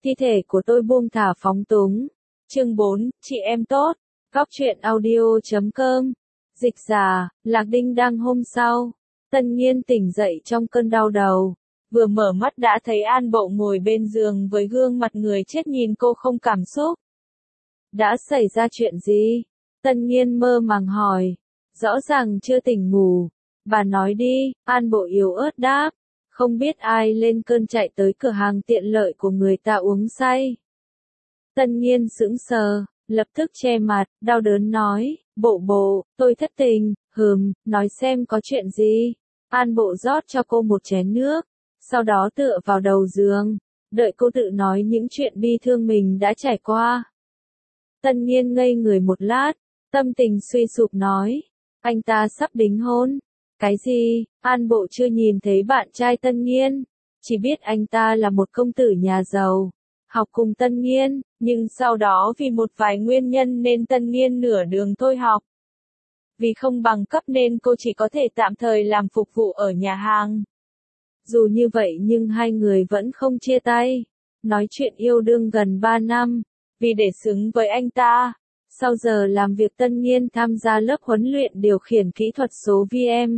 Thi thể của tôi buông thả phóng túng. Chương 4, chị em tốt. Góc truyện audio.com. Dịch giả, Lạc Đinh đang hôm sau. Tân Nhiên tỉnh dậy trong cơn đau đầu. Vừa mở mắt đã thấy An Bộ ngồi bên giường với gương mặt người chết nhìn cô không cảm xúc. Đã xảy ra chuyện gì? Tân Nhiên mơ màng hỏi. Rõ ràng chưa tỉnh ngủ. Bà nói đi, An Bộ yếu ớt đáp. Không biết ai lên cơn chạy tới cửa hàng tiện lợi của người ta uống say. Tân Nhiên sững sờ, lập tức che mặt, đau đớn nói, Bộ, tôi thất tình, nói xem có chuyện gì. An Bộ rót cho cô một chén nước, sau đó tựa vào đầu giường, đợi cô tự nói những chuyện bi thương mình đã trải qua. Tân Nhiên ngây người một lát, tâm tình suy sụp nói, anh ta sắp đính hôn. Cái gì? An Bộ chưa nhìn thấy bạn trai Tân Nhiên, chỉ biết anh ta là một công tử nhà giàu, học cùng Tân Nhiên, nhưng sau đó vì một vài nguyên nhân nên Tân Nhiên nửa đường thôi học. Vì không bằng cấp nên cô chỉ có thể tạm thời làm phục vụ ở nhà hàng. Dù như vậy nhưng hai người vẫn không chia tay, nói chuyện yêu đương gần 3 năm, vì để xứng với anh ta. Sau giờ làm việc Tân Nhiên tham gia lớp huấn luyện điều khiển kỹ thuật số VM.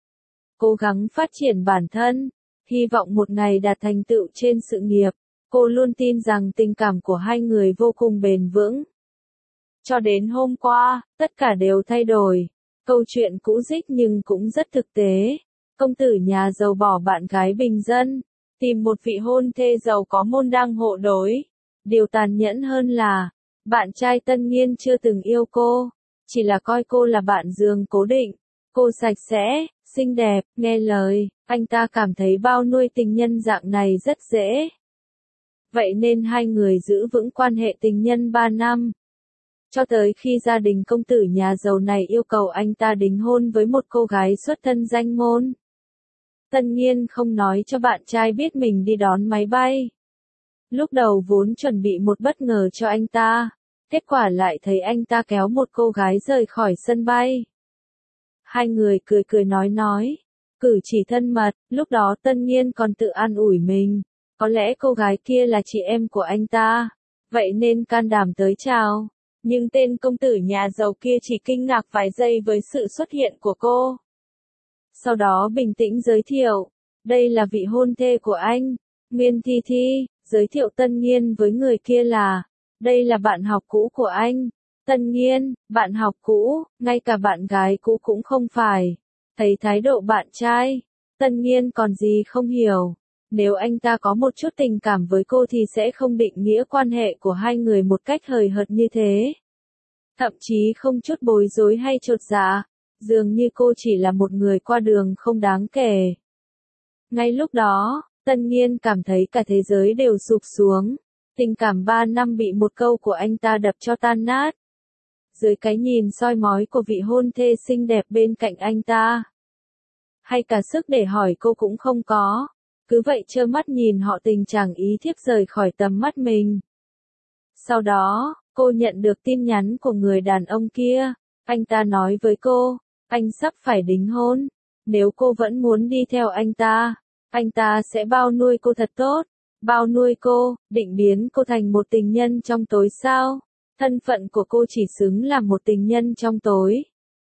Cố gắng phát triển bản thân, hy vọng một ngày đạt thành tựu trên sự nghiệp. Cô luôn tin rằng tình cảm của hai người vô cùng bền vững. Cho đến hôm qua, tất cả đều thay đổi. Câu chuyện cũ dích nhưng cũng rất thực tế. Công tử nhà giàu bỏ bạn gái bình dân, tìm một vị hôn thê giàu có môn đăng hộ đối. Điều tàn nhẫn hơn là, bạn trai Tân Nhiên chưa từng yêu cô, chỉ là coi cô là bạn giường cố định. Cô sạch sẽ, xinh đẹp, nghe lời, anh ta cảm thấy bao nuôi tình nhân dạng này rất dễ. Vậy nên hai người giữ vững quan hệ tình nhân 3 năm. Cho tới khi gia đình công tử nhà giàu này yêu cầu anh ta đính hôn với một cô gái xuất thân danh môn. Tân Nhiên không nói cho bạn trai biết mình đi đón máy bay. Lúc đầu vốn chuẩn bị một bất ngờ cho anh ta, kết quả lại thấy anh ta kéo một cô gái rời khỏi sân bay. Hai người cười nói, cử chỉ thân mật, lúc đó Tân Nhiên còn tự an ủi mình, có lẽ cô gái kia là chị em của anh ta, vậy nên can đảm tới chào. Nhưng tên công tử nhà giàu kia chỉ kinh ngạc vài giây với sự xuất hiện của cô. Sau đó bình tĩnh giới thiệu, đây là vị hôn thê của anh, Nguyên Thi, giới thiệu Tân Nhiên với người kia là, đây là bạn học cũ của anh. Tân Nhiên, bạn học cũ, ngay cả bạn gái cũ cũng không phải. Thấy thái độ bạn trai, Tân Nhiên còn gì không hiểu. Nếu anh ta có một chút tình cảm với cô thì sẽ không định nghĩa quan hệ của hai người một cách hời hợt như thế. Thậm chí không chút bối rối hay chột dạ, dường như cô chỉ là một người qua đường không đáng kể. Ngay lúc đó, Tân Nhiên cảm thấy cả thế giới đều sụp xuống. Tình cảm 3 năm bị một câu của anh ta đập cho tan nát. Dưới cái nhìn soi mói của vị hôn thê xinh đẹp bên cạnh anh ta. Hay cả sức để hỏi cô cũng không có. Cứ vậy trơ mắt nhìn họ tình chẳng ý thiếp rời khỏi tầm mắt mình. Sau đó, cô nhận được tin nhắn của người đàn ông kia. Anh ta nói với cô, anh sắp phải đính hôn. Nếu cô vẫn muốn đi theo anh ta sẽ bao nuôi cô thật tốt. Bao nuôi cô, định biến cô thành một tình nhân trong tối sao? Thân phận của cô chỉ xứng là một tình nhân trong tối.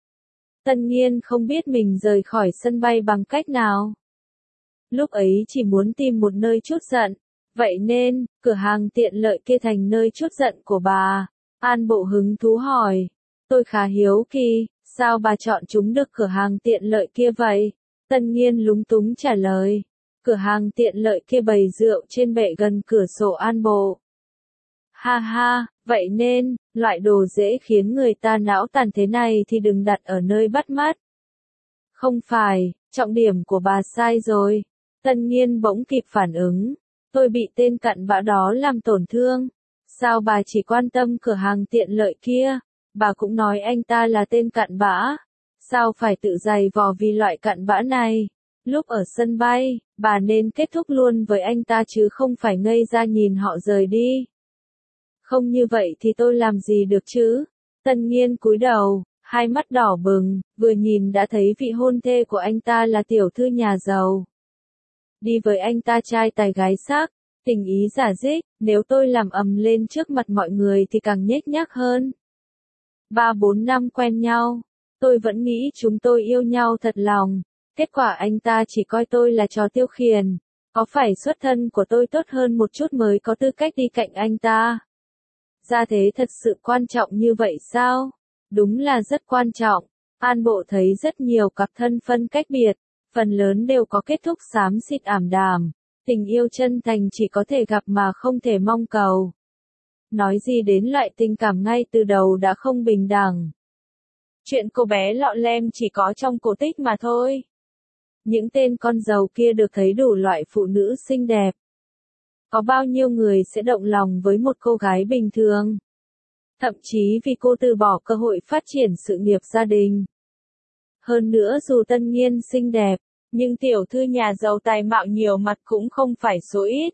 Tân Nhiên không biết mình rời khỏi sân bay bằng cách nào. Lúc ấy chỉ muốn tìm một nơi trút giận. Vậy nên, cửa hàng tiện lợi kia thành nơi trút giận của bà. An Bộ hứng thú hỏi. Tôi khá hiếu kỳ, sao bà chọn chúng được cửa hàng tiện lợi kia vậy? Tân Nhiên lúng túng trả lời. Cửa hàng tiện lợi kia bày rượu trên bệ gần cửa sổ An Bộ. Ha, vậy nên, loại đồ dễ khiến người ta não tàn thế này thì đừng đặt ở nơi bắt mắt. Không phải, trọng điểm của bà sai rồi. Tân Nhiên bỗng kịp phản ứng. Tôi bị tên cặn bã đó làm tổn thương. Sao bà chỉ quan tâm cửa hàng tiện lợi kia? Bà cũng nói anh ta là tên cặn bã. Sao phải tự giày vò vì loại cặn bã này? Lúc ở sân bay, bà nên kết thúc luôn với anh ta chứ không phải ngây ra nhìn họ rời đi. Không như vậy thì tôi làm gì được chứ? Tân Nhiên cúi đầu, hai mắt đỏ bừng, vừa nhìn đã thấy vị hôn thê của anh ta là tiểu thư nhà giàu. Đi với anh ta trai tài gái sắc, Tình ý giả dích, nếu tôi làm ầm lên trước mặt mọi người thì càng nhếch nhác hơn. 3-4 năm quen nhau, tôi vẫn nghĩ chúng tôi yêu nhau thật lòng. Kết quả anh ta chỉ coi tôi là trò tiêu khiển. Có phải xuất thân của tôi tốt hơn một chút mới có tư cách đi cạnh anh ta? Gia thế thật sự quan trọng như vậy sao? Đúng là rất quan trọng. An Bộ thấy rất nhiều cặp thân phân cách biệt, phần lớn đều có kết thúc xám xịt ảm đạm. Tình yêu chân thành chỉ có thể gặp mà không thể mong cầu. Nói gì đến loại tình cảm ngay từ đầu đã không bình đẳng. Chuyện cô bé lọ lem chỉ có trong cổ tích mà thôi. Những tên con dâu kia được thấy đủ loại phụ nữ xinh đẹp. Có bao nhiêu người sẽ động lòng với một cô gái bình thường? Thậm chí vì cô từ bỏ cơ hội phát triển sự nghiệp gia đình. Hơn nữa dù Tân Nhiên xinh đẹp, nhưng tiểu thư nhà giàu tài mạo nhiều mặt cũng không phải số ít.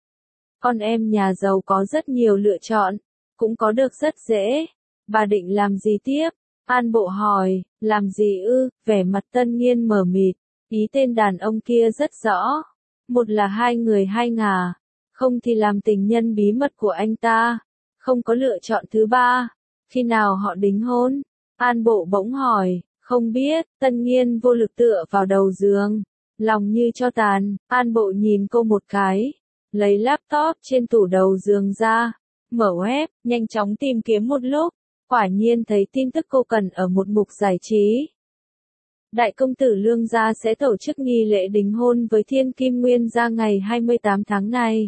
Con em nhà giàu có rất nhiều lựa chọn, cũng có được rất dễ. Bà định làm gì tiếp? An Bộ hỏi, làm gì ư? Vẻ mặt Tân Nhiên mờ mịt, ý tên đàn ông kia rất rõ. Một là hai người hai ngả, không thì làm tình nhân bí mật của anh ta. Không có lựa chọn thứ ba. Khi nào họ đính hôn? An Bộ bỗng hỏi, không biết. Tân Nhiên vô lực tựa vào đầu giường, lòng như tro tàn. An Bộ nhìn cô một cái, lấy laptop trên tủ đầu giường ra, mở web, nhanh chóng tìm kiếm một lúc, quả nhiên thấy tin tức cô cần ở một mục giải trí. Đại công tử Lương gia sẽ tổ chức nghi lễ đính hôn với Thiên Kim Nguyên gia ngày 28 tháng này.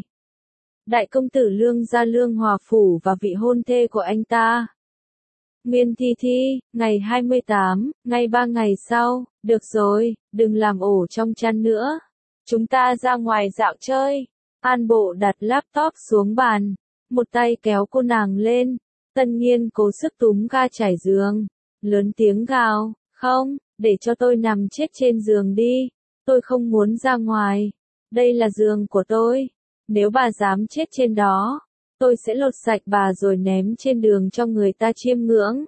Đại công tử Lương gia Lương Hòa Phủ và vị hôn thê của anh ta. Nguyên Thi Thi, ngày 28, ngay 3 ngày sau, được rồi, đừng làm ổ trong chăn nữa. Chúng ta ra ngoài dạo chơi. An Bộ đặt laptop xuống bàn, một tay kéo cô nàng lên. Tân Nhiên cố sức túm ga trải giường, lớn tiếng gào, không, để cho tôi nằm chết trên giường đi, tôi không muốn ra ngoài, đây là giường của tôi, nếu bà dám chết trên đó, tôi sẽ lột sạch bà rồi ném trên đường cho người ta chiêm ngưỡng.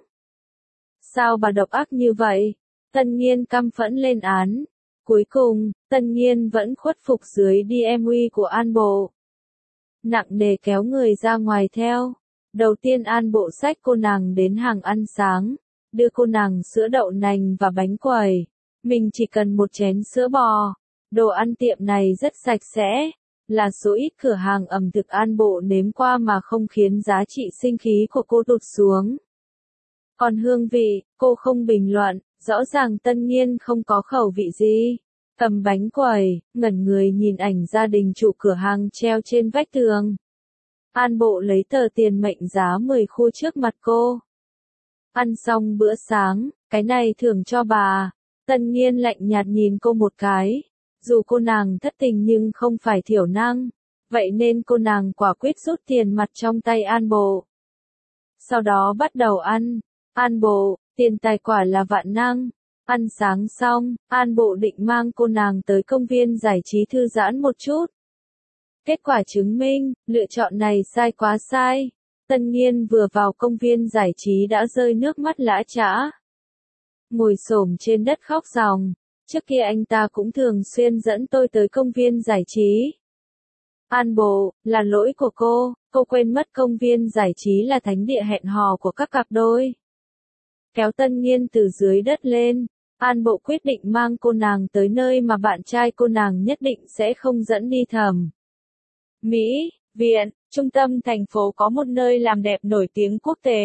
Sao bà độc ác như vậy? Tân Nhiên căm phẫn lên án. Cuối cùng, Tân Nhiên vẫn khuất phục dưới DMV của An Bộ. Nặng nề kéo người ra ngoài theo. Đầu tiên An Bộ xách cô nàng đến hàng ăn sáng, đưa cô nàng sữa đậu nành và bánh quẩy. Mình chỉ cần một chén sữa bò. Đồ ăn tiệm này rất sạch sẽ, là số ít cửa hàng ẩm thực An Bộ nếm qua mà không khiến giá trị sinh khí của cô tụt xuống. Còn hương vị, cô không bình luận, rõ ràng Tân Nhiên không có khẩu vị gì. Cầm bánh quẩy, ngẩn người nhìn ảnh gia đình chủ cửa hàng treo trên vách tường. An Bộ lấy tờ tiền mệnh giá 10 xu trước mặt cô. Ăn xong bữa sáng, cái này thưởng cho bà. Tân Nhiên lạnh nhạt nhìn cô một cái. Dù cô nàng thất tình nhưng không phải thiểu năng. Vậy nên cô nàng quả quyết rút tiền mặt trong tay An Bộ. Sau đó bắt đầu ăn. An Bộ, tiền tài quả là vạn năng. Ăn sáng xong, An Bộ định mang cô nàng tới công viên giải trí thư giãn một chút. Kết quả chứng minh, lựa chọn này sai quá sai. Tân Nhiên vừa vào công viên giải trí đã rơi nước mắt lã chã. Ngồi xổm trên đất khóc ròng. Trước kia anh ta cũng thường xuyên dẫn tôi tới công viên giải trí. An Bộ, là lỗi của cô quên mất công viên giải trí là thánh địa hẹn hò của các cặp đôi. Kéo Tân Nhiên từ dưới đất lên, An Bộ quyết định mang cô nàng tới nơi mà bạn trai cô nàng nhất định sẽ không dẫn đi thầm. Mỹ, Viện, trung tâm thành phố có một nơi làm đẹp nổi tiếng quốc tế.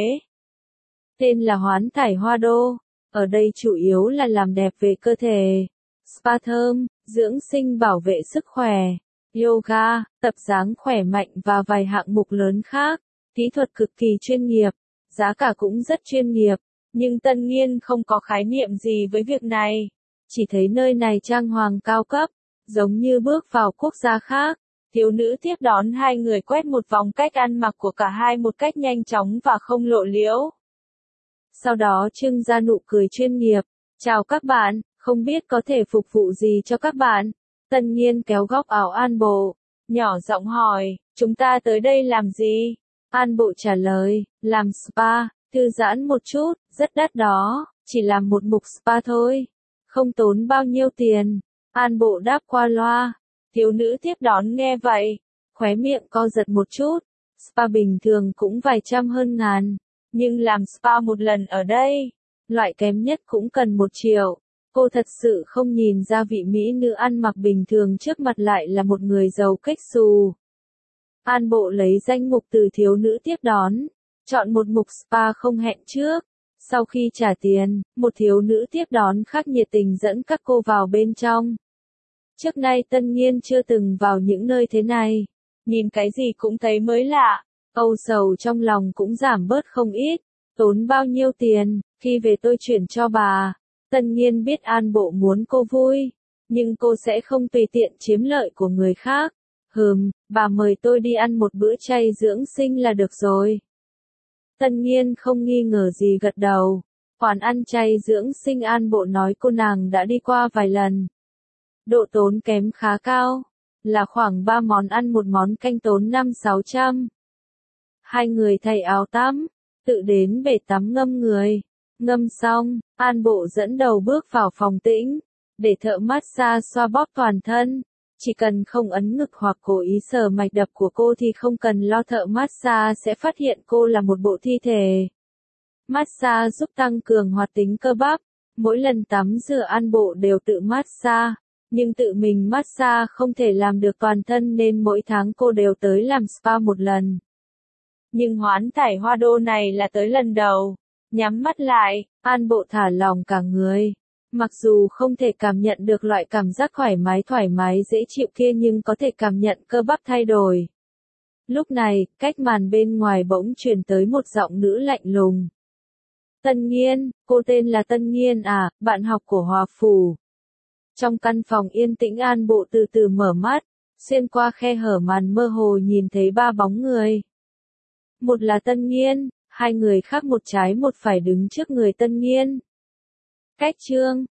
Tên là Hoán Thải Hoa Đô, ở đây chủ yếu là làm đẹp về cơ thể, spa thơm, dưỡng sinh bảo vệ sức khỏe, yoga, tập dáng khỏe mạnh và vài hạng mục lớn khác, kỹ thuật cực kỳ chuyên nghiệp, giá cả cũng rất chuyên nghiệp. Nhưng Tân Nhiên không có khái niệm gì với việc này. Chỉ thấy nơi này trang hoàng cao cấp, giống như bước vào quốc gia khác. Thiếu nữ tiếp đón hai người quét một vòng cách ăn mặc của cả hai một cách nhanh chóng và không lộ liễu. Sau đó trưng ra nụ cười chuyên nghiệp. Chào các bạn, không biết có thể phục vụ gì cho các bạn. Tân Nhiên kéo góc áo An Bộ, nhỏ giọng hỏi, chúng ta tới đây làm gì? An Bộ trả lời, làm spa. Thư giãn một chút, rất đắt đó, chỉ làm một mục spa thôi. Không tốn bao nhiêu tiền. An Bộ đáp qua loa. Thiếu nữ tiếp đón nghe vậy, khóe miệng co giật một chút. Spa bình thường cũng vài trăm hơn ngàn, nhưng làm spa một lần ở đây, loại kém nhất cũng cần 1 triệu. Cô thật sự không nhìn ra vị mỹ nữ ăn mặc bình thường trước mặt lại là một người giàu kếch xù. An Bộ lấy danh mục từ thiếu nữ tiếp đón, chọn một mục spa không hẹn trước. Sau khi trả tiền, một thiếu nữ tiếp đón khác nhiệt tình dẫn các cô vào bên trong. Trước nay Tân Nghiên chưa từng vào những nơi thế này, nhìn cái gì cũng thấy mới lạ, âu sầu trong lòng cũng giảm bớt không ít. Tốn bao nhiêu tiền, khi về tôi chuyển cho bà. Tân Nghiên biết An Bộ muốn cô vui, nhưng cô sẽ không tùy tiện chiếm lợi của người khác. Bà mời tôi đi ăn một bữa chay dưỡng sinh là được rồi. Tân Nghiên không nghi ngờ gì gật đầu. Quán ăn chay dưỡng sinh An Bộ nói cô nàng đã đi qua vài lần. Độ tốn kém khá cao, là khoảng 3 món ăn một món canh tốn 500-600. Hai người thay áo tắm, tự đến bể tắm ngâm người. Ngâm xong, An Bộ dẫn đầu bước vào phòng tĩnh, để thợ massage xoa bóp toàn thân. Chỉ cần không ấn ngực hoặc cố ý sờ mạch đập của cô thì không cần lo thợ massage sẽ phát hiện cô là một bộ thi thể. Massage giúp tăng cường hoạt tính cơ bắp. Mỗi lần tắm rửa An Bộ đều tự massage, nhưng tự mình massage không thể làm được toàn thân nên mỗi tháng cô đều tới làm spa một lần. Nhưng Hoán Thải Hoa Đô này là tới lần đầu. Nhắm mắt lại, An Bộ thả lỏng cả người. Mặc dù không thể cảm nhận được loại cảm giác thoải mái dễ chịu kia nhưng có thể cảm nhận cơ bắp thay đổi. Lúc này, cách màn bên ngoài bỗng truyền tới một giọng nữ lạnh lùng. Tân Nghiên, cô tên là Tân Nghiên à, bạn học của Hòa Phủ. Trong căn phòng yên tĩnh An Bộ từ từ mở mắt, xuyên qua khe hở màn mơ hồ nhìn thấy 3 bóng người. Một là Tân Nghiên, 2 người khác một trái một phải đứng trước người Tân Nghiên. Cách chương